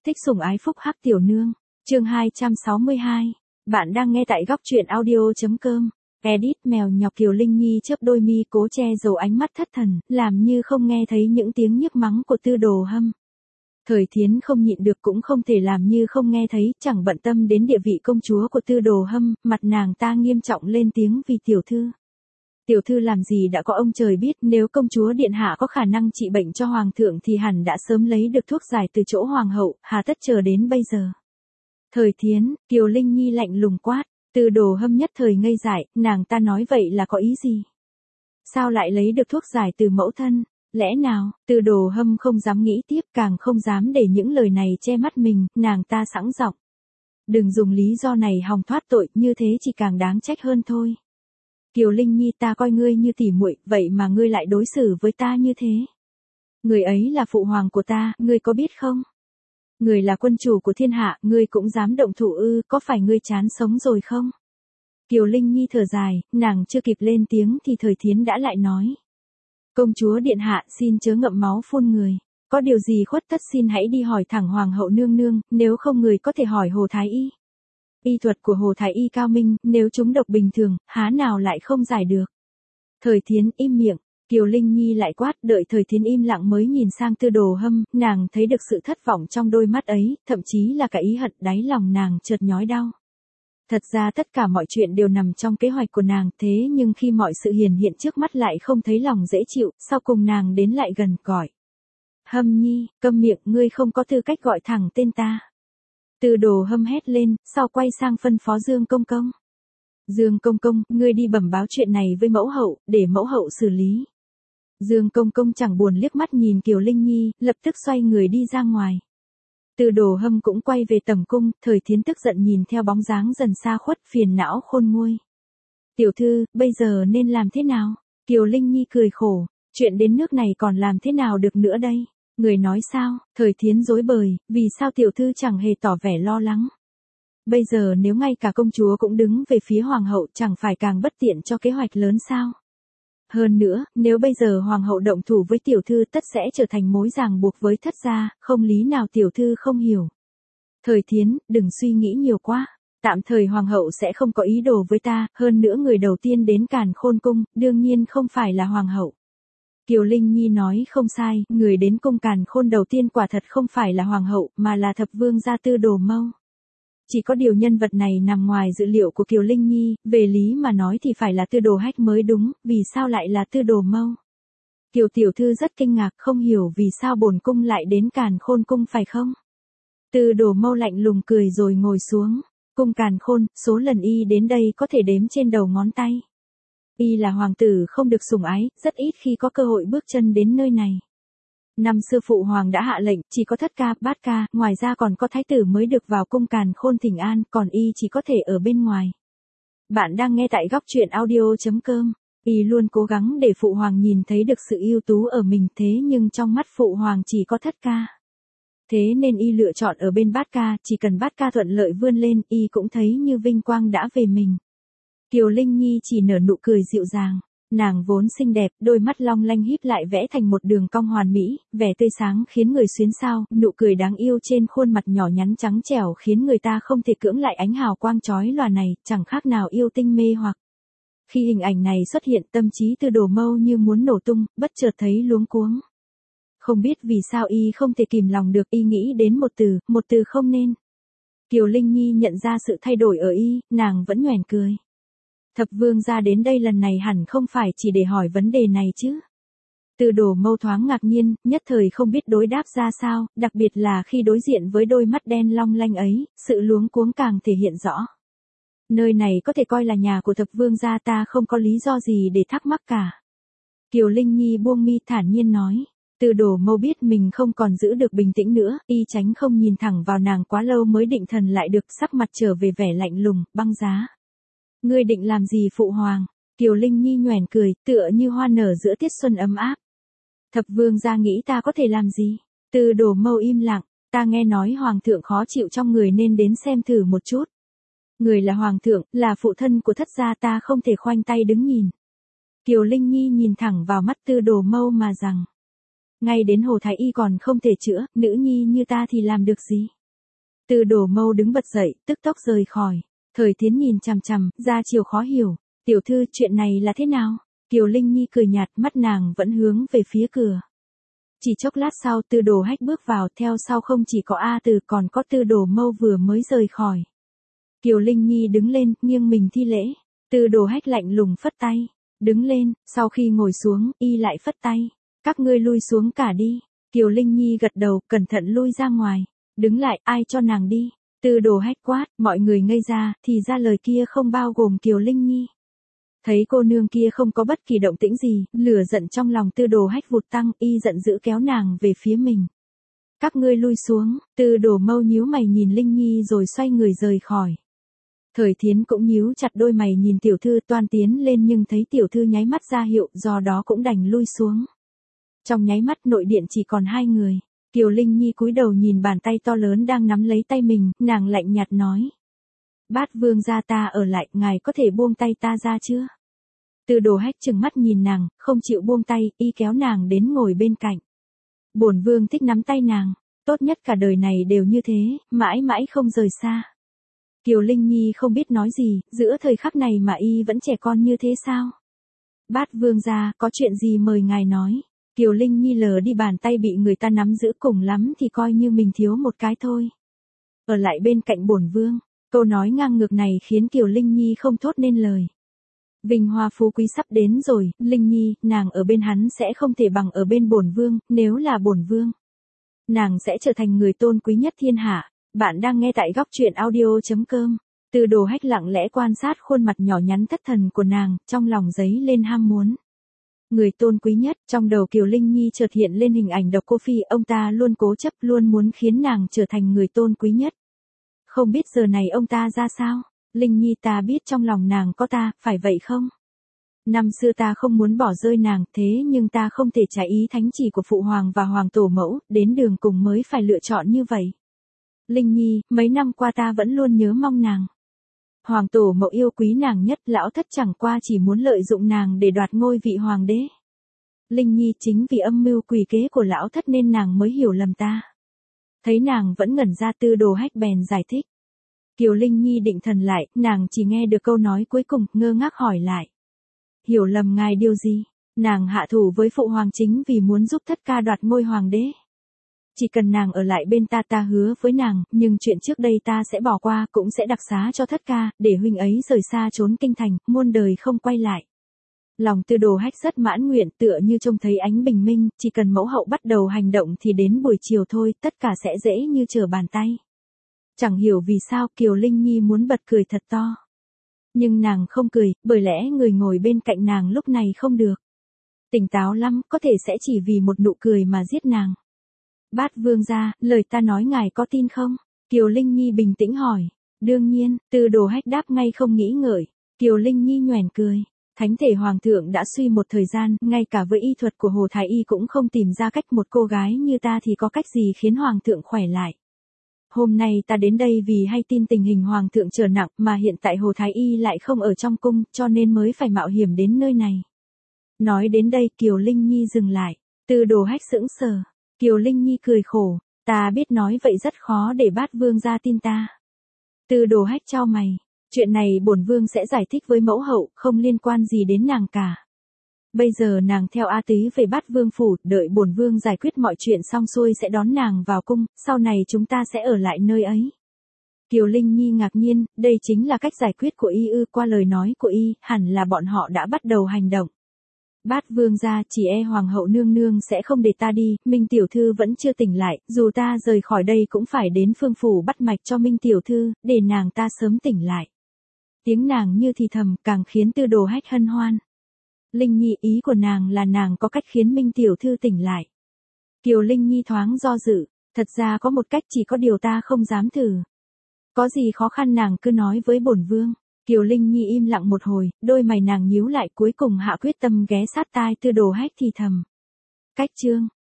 Thích sủng ái phúc hắc tiểu nương. Chương 262. Bạn đang nghe tại góc truyện audio.com. Edit mèo nhọc Kiều Linh Nhi chớp đôi mi cố che giấu ánh mắt thất thần, làm như không nghe thấy những tiếng nhức mắng của Tư Đồ Hâm. Thời Thiến không nhịn được cũng không thể làm như không nghe thấy, chẳng bận tâm đến địa vị công chúa của Tư Đồ Hâm, mặt nàng ta nghiêm trọng lên tiếng vì tiểu thư. Tiểu thư làm gì đã có ông trời biết, nếu công chúa điện hạ có khả năng trị bệnh cho hoàng thượng thì hẳn đã sớm lấy được thuốc giải từ chỗ hoàng hậu, hà tất chờ đến bây giờ. Thời Thiến, Kiều Linh Nhi lạnh lùng quát, Tư Đồ Hâm nhất thời ngây dại, nàng ta nói vậy là có ý gì? Sao lại lấy được thuốc giải từ mẫu thân? Lẽ nào? Tư Đồ Hâm không dám nghĩ tiếp, càng không dám để những lời này che mắt mình, nàng ta sẵn giọng. Đừng dùng lý do này hòng thoát tội, như thế chỉ càng đáng trách hơn thôi. Kiều Linh Nhi, ta coi ngươi như tỉ muội, vậy mà ngươi lại đối xử với ta như thế. Người ấy là phụ hoàng của ta, ngươi có biết không? Người là quân chủ của thiên hạ, ngươi cũng dám động thủ ư, có phải ngươi chán sống rồi không? Kiều Linh Nhi thở dài, nàng chưa kịp lên tiếng thì Thời Thiến đã lại nói. Công chúa điện hạ, xin chớ ngậm máu phun người. Có điều gì khuất tất xin hãy đi hỏi thẳng hoàng hậu nương nương, nếu không người có thể hỏi Hồ Thái Y. Y thuật của Hồ Thái Y cao minh, nếu chúng độc bình thường, há nào lại không giải được. Thời Thiến im miệng, Kiều Linh Nhi lại quát, đợi Thời Thiến im lặng mới nhìn sang Tư Đồ Hâm, nàng thấy được sự thất vọng trong đôi mắt ấy, thậm chí là cả ý hận, đáy lòng nàng chợt nhói đau. Thật ra tất cả mọi chuyện đều nằm trong kế hoạch của nàng, thế nhưng khi mọi sự hiển hiện trước mắt lại không thấy lòng dễ chịu, sau cùng nàng đến lại gần gọi. Hâm Nhi, câm miệng, ngươi không có tư cách gọi thẳng tên ta. Tư Đồ Hâm hét lên, sau quay sang phân phó Dương Công Công. Dương Công Công, ngươi đi bẩm báo chuyện này với mẫu hậu, để mẫu hậu xử lý. Dương Công Công chẳng buồn liếc mắt nhìn Kiều Linh Nhi, lập tức xoay người đi ra ngoài. Tư Đồ Hâm cũng quay về tầm cung, Thời Thiến tức giận nhìn theo bóng dáng dần xa khuất, phiền não khôn nguôi. Tiểu thư, bây giờ nên làm thế nào? Kiều Linh Nhi cười khổ, chuyện đến nước này còn làm thế nào được nữa đây? Người nói sao? Thời Thiến rối bời, vì sao tiểu thư chẳng hề tỏ vẻ lo lắng? Bây giờ nếu ngay cả công chúa cũng đứng về phía hoàng hậu, chẳng phải càng bất tiện cho kế hoạch lớn sao? Hơn nữa, nếu bây giờ hoàng hậu động thủ với tiểu thư tất sẽ trở thành mối ràng buộc với thất gia, không lý nào tiểu thư không hiểu. Thời Thiến, đừng suy nghĩ nhiều quá. Tạm thời hoàng hậu sẽ không có ý đồ với ta, hơn nữa người đầu tiên đến Càn Khôn cung, đương nhiên không phải là hoàng hậu. Kiều Linh Nhi nói không sai, người đến cung Càn Khôn đầu tiên quả thật không phải là hoàng hậu, mà là thập vương gia Tư Đồ Mâu. Chỉ có điều nhân vật này nằm ngoài dự liệu của Kiều Linh Nhi, về lý mà nói thì phải là Tư Đồ Hách mới đúng, vì sao lại là Tư Đồ Mâu? Kiều tiểu thư rất kinh ngạc, không hiểu vì sao bổn cung lại đến Càn Khôn cung phải không? Tư Đồ Mâu lạnh lùng cười rồi ngồi xuống. Cung Càn Khôn, số lần y đến đây có thể đếm trên đầu ngón tay. Y là hoàng tử không được sủng ái, rất ít khi có cơ hội bước chân đến nơi này. Năm xưa phụ hoàng đã hạ lệnh, chỉ có thất ca, bát ca, ngoài ra còn có thái tử mới được vào cung Càn Khôn thỉnh an, còn y chỉ có thể ở bên ngoài. Bạn đang nghe tại góc truyện audio.com. Y luôn cố gắng để phụ hoàng nhìn thấy được sự ưu tú ở mình, thế nhưng trong mắt phụ hoàng chỉ có thất ca. Thế nên y lựa chọn ở bên bát ca, chỉ cần bát ca thuận lợi vươn lên, y cũng thấy như vinh quang đã về mình. Kiều Linh Nhi chỉ nở nụ cười dịu dàng. Nàng vốn xinh đẹp, đôi mắt long lanh híp lại vẽ thành một đường cong hoàn mỹ, vẻ tươi sáng khiến người xuyến xao, nụ cười đáng yêu trên khuôn mặt nhỏ nhắn trắng trẻo khiến người ta không thể cưỡng lại ánh hào quang chói lòa này, chẳng khác nào yêu tinh mê hoặc. Khi hình ảnh này xuất hiện, tâm trí Tư Đồ Mâu như muốn nổ tung, bất chợt thấy luống cuống. Không biết vì sao y không thể kìm lòng được, y nghĩ đến một từ không nên. Kiều Linh Nhi nhận ra sự thay đổi ở y, nàng vẫn nhoẻn cười. Thập vương gia đến đây lần này hẳn không phải chỉ để hỏi vấn đề này chứ. Tư Đồ Mâu thoáng ngạc nhiên, nhất thời không biết đối đáp ra sao, đặc biệt là khi đối diện với đôi mắt đen long lanh ấy, sự luống cuống càng thể hiện rõ. Nơi này có thể coi là nhà của thập vương gia, ta không có lý do gì để thắc mắc cả. Kiều Linh Nhi buông mi thản nhiên nói. Tư Đồ Mâu biết mình không còn giữ được bình tĩnh nữa, y tránh không nhìn thẳng vào nàng quá lâu mới định thần lại được, sắc mặt trở về vẻ lạnh lùng, băng giá. Ngươi định làm gì phụ hoàng? Kiều Linh Nhi nhoẻn cười, tựa như hoa nở giữa tiết xuân ấm áp. Thập vương gia nghĩ ta có thể làm gì? Tư Đồ Mâu im lặng, ta nghe nói hoàng thượng khó chịu trong người nên đến xem thử một chút. Người là hoàng thượng, là phụ thân của thất gia, ta không thể khoanh tay đứng nhìn. Kiều Linh Nhi nhìn thẳng vào mắt Tư Đồ Mâu mà rằng. Ngay đến Hồ Thái Y còn không thể chữa, nữ nhi như ta thì làm được gì? Tư Đồ Mâu đứng bật dậy, tức tốc rời khỏi. Thời Thiến nhìn chằm chằm, ra chiều khó hiểu. Tiểu thư, chuyện này là thế nào? Kiều Linh Nhi cười nhạt, mắt nàng vẫn hướng về phía cửa. Chỉ chốc lát sau, Tư Đồ Hách bước vào, theo sau không chỉ có A Từ còn có Tư Đồ Mâu vừa mới rời khỏi. Kiều Linh Nhi đứng lên, nghiêng mình thi lễ. Tư Đồ Hách lạnh lùng phất tay. Đứng lên, sau khi ngồi xuống, y lại phất tay. Các ngươi lui xuống cả đi. Kiều Linh Nhi gật đầu, cẩn thận lui ra ngoài. Đứng lại, ai cho nàng đi? Tư Đồ Hách quát, mọi người ngây ra, thì ra lời kia không bao gồm Kiều Linh Nhi. Thấy cô nương kia không có bất kỳ động tĩnh gì, lửa giận trong lòng Tư Đồ Hách vụt tăng, y giận dữ kéo nàng về phía mình. Các ngươi lui xuống. Tư Đồ Mâu nhíu mày nhìn Linh Nhi rồi xoay người rời khỏi. Thời Thiến cũng nhíu chặt đôi mày nhìn tiểu thư, toan tiến lên nhưng thấy tiểu thư nháy mắt ra hiệu, do đó cũng đành lui xuống. Trong nháy mắt nội điện chỉ còn hai người. Kiều Linh Nhi cúi đầu nhìn bàn tay to lớn đang nắm lấy tay mình, nàng lạnh nhạt nói. Bát vương gia, ta ở lại, ngài có thể buông tay ta ra chưa? Tư Đồ Hách trừng mắt nhìn nàng, không chịu buông tay, y kéo nàng đến ngồi bên cạnh. Bổn vương thích nắm tay nàng, tốt nhất cả đời này đều như thế, mãi mãi không rời xa. Kiều Linh Nhi không biết nói gì, giữa thời khắc này mà y vẫn trẻ con như thế sao? Bát vương gia, có chuyện gì mời ngài nói. Kiều Linh Nhi lờ đi bàn tay bị người ta nắm giữ, cùng lắm thì coi như mình thiếu một cái thôi. Ở lại bên cạnh bổn vương. Câu nói ngang ngược này khiến Kiều Linh Nhi không thốt nên lời. Vinh hoa phú quý sắp đến rồi, Linh Nhi, nàng ở bên hắn sẽ không thể bằng ở bên bổn vương, nếu là bổn vương, nàng sẽ trở thành người tôn quý nhất thiên hạ. Bạn đang nghe tại góc truyện audio.com. Tư Đồ Hách lặng lẽ quan sát khuôn mặt nhỏ nhắn thất thần của nàng, trong lòng dấy lên ham muốn. Người tôn quý nhất, trong đầu Kiều Linh Nhi chợt hiện lên hình ảnh Độc Cô Phi, ông ta luôn cố chấp, luôn muốn khiến nàng trở thành người tôn quý nhất. Không biết giờ này ông ta ra sao? Linh Nhi, ta biết trong lòng nàng có ta, phải vậy không? Năm xưa ta không muốn bỏ rơi nàng, thế nhưng ta không thể trái ý thánh chỉ của Phụ Hoàng và Hoàng Tổ Mẫu, đến đường cùng mới phải lựa chọn như vậy. Linh Nhi, mấy năm qua ta vẫn luôn nhớ mong nàng. Hoàng Tổ Mẫu yêu quý nàng nhất, lão thất chẳng qua chỉ muốn lợi dụng nàng để đoạt ngôi vị hoàng đế. Linh Nhi, chính vì âm mưu quỷ kế của lão thất nên nàng mới hiểu lầm ta. Thấy nàng vẫn ngẩn ra, Tư Đồ Hách bèn giải thích. Kiều Linh Nhi định thần lại, nàng chỉ nghe được câu nói cuối cùng, ngơ ngác hỏi lại. Hiểu lầm ngài điều gì? Nàng hạ thủ với Phụ Hoàng chính vì muốn giúp thất ca đoạt ngôi hoàng đế. Chỉ cần nàng ở lại bên ta, ta hứa với nàng, nhưng chuyện trước đây ta sẽ bỏ qua, cũng sẽ đặc xá cho thất ca, để huynh ấy rời xa trốn kinh thành, muôn đời không quay lại. Lòng Tư Đồ Hách rất mãn nguyện, tựa như trông thấy ánh bình minh, chỉ cần mẫu hậu bắt đầu hành động thì đến buổi chiều thôi, tất cả sẽ dễ như trở bàn tay. Chẳng hiểu vì sao Kiều Linh Nhi muốn bật cười thật to. Nhưng nàng không cười, bởi lẽ người ngồi bên cạnh nàng lúc này không được tỉnh táo lắm, có thể sẽ chỉ vì một nụ cười mà giết nàng. Bát vương gia, lời ta nói ngài có tin không? Kiều Linh Nhi bình tĩnh hỏi. Đương nhiên, Tư Đồ Hách đáp ngay không nghĩ ngợi. Kiều Linh Nhi nhoẻn cười. Thánh thể hoàng thượng đã suy một thời gian, ngay cả với y thuật của Hồ Thái Y cũng không tìm ra cách, một cô gái như ta thì có cách gì khiến hoàng thượng khỏe lại. Hôm nay ta đến đây vì hay tin tình hình hoàng thượng trở nặng, mà hiện tại Hồ Thái Y lại không ở trong cung, cho nên mới phải mạo hiểm đến nơi này. Nói đến đây Kiều Linh Nhi dừng lại. Tư Đồ Hách sững sờ. Kiều Linh Nhi cười khổ. Ta biết nói vậy rất khó để bát vương gia tin ta. Tư Đồ Hách chau mày. Chuyện này bổn vương sẽ giải thích với mẫu hậu, không liên quan gì đến nàng cả. Bây giờ nàng theo A Tý về Bát Vương phủ, đợi bổn vương giải quyết mọi chuyện xong xuôi sẽ đón nàng vào cung, sau này chúng ta sẽ ở lại nơi ấy. Kiều Linh Nhi ngạc nhiên, đây chính là cách giải quyết của y ư? Qua lời nói của y, hẳn là bọn họ đã bắt đầu hành động. Bát vương gia, chỉ e hoàng hậu nương nương sẽ không để ta đi, Minh tiểu thư vẫn chưa tỉnh lại, dù ta rời khỏi đây cũng phải đến phương phủ bắt mạch cho Minh tiểu thư, để nàng ta sớm tỉnh lại. Tiếng nàng như thì thầm, càng khiến Tư Đồ Hách hân hoan. Linh Nhi, ý của nàng là nàng có cách khiến Minh tiểu thư tỉnh lại. Kiều Linh Nhi thoáng do dự, thật ra có một cách, chỉ có điều ta không dám thử. Có gì khó khăn nàng cứ nói với bổn vương. Kiều Linh Nhi im lặng một hồi, đôi mày nàng nhíu lại, cuối cùng hạ quyết tâm ghé sát tai Tư Đồ Hách thì thầm. Cách chương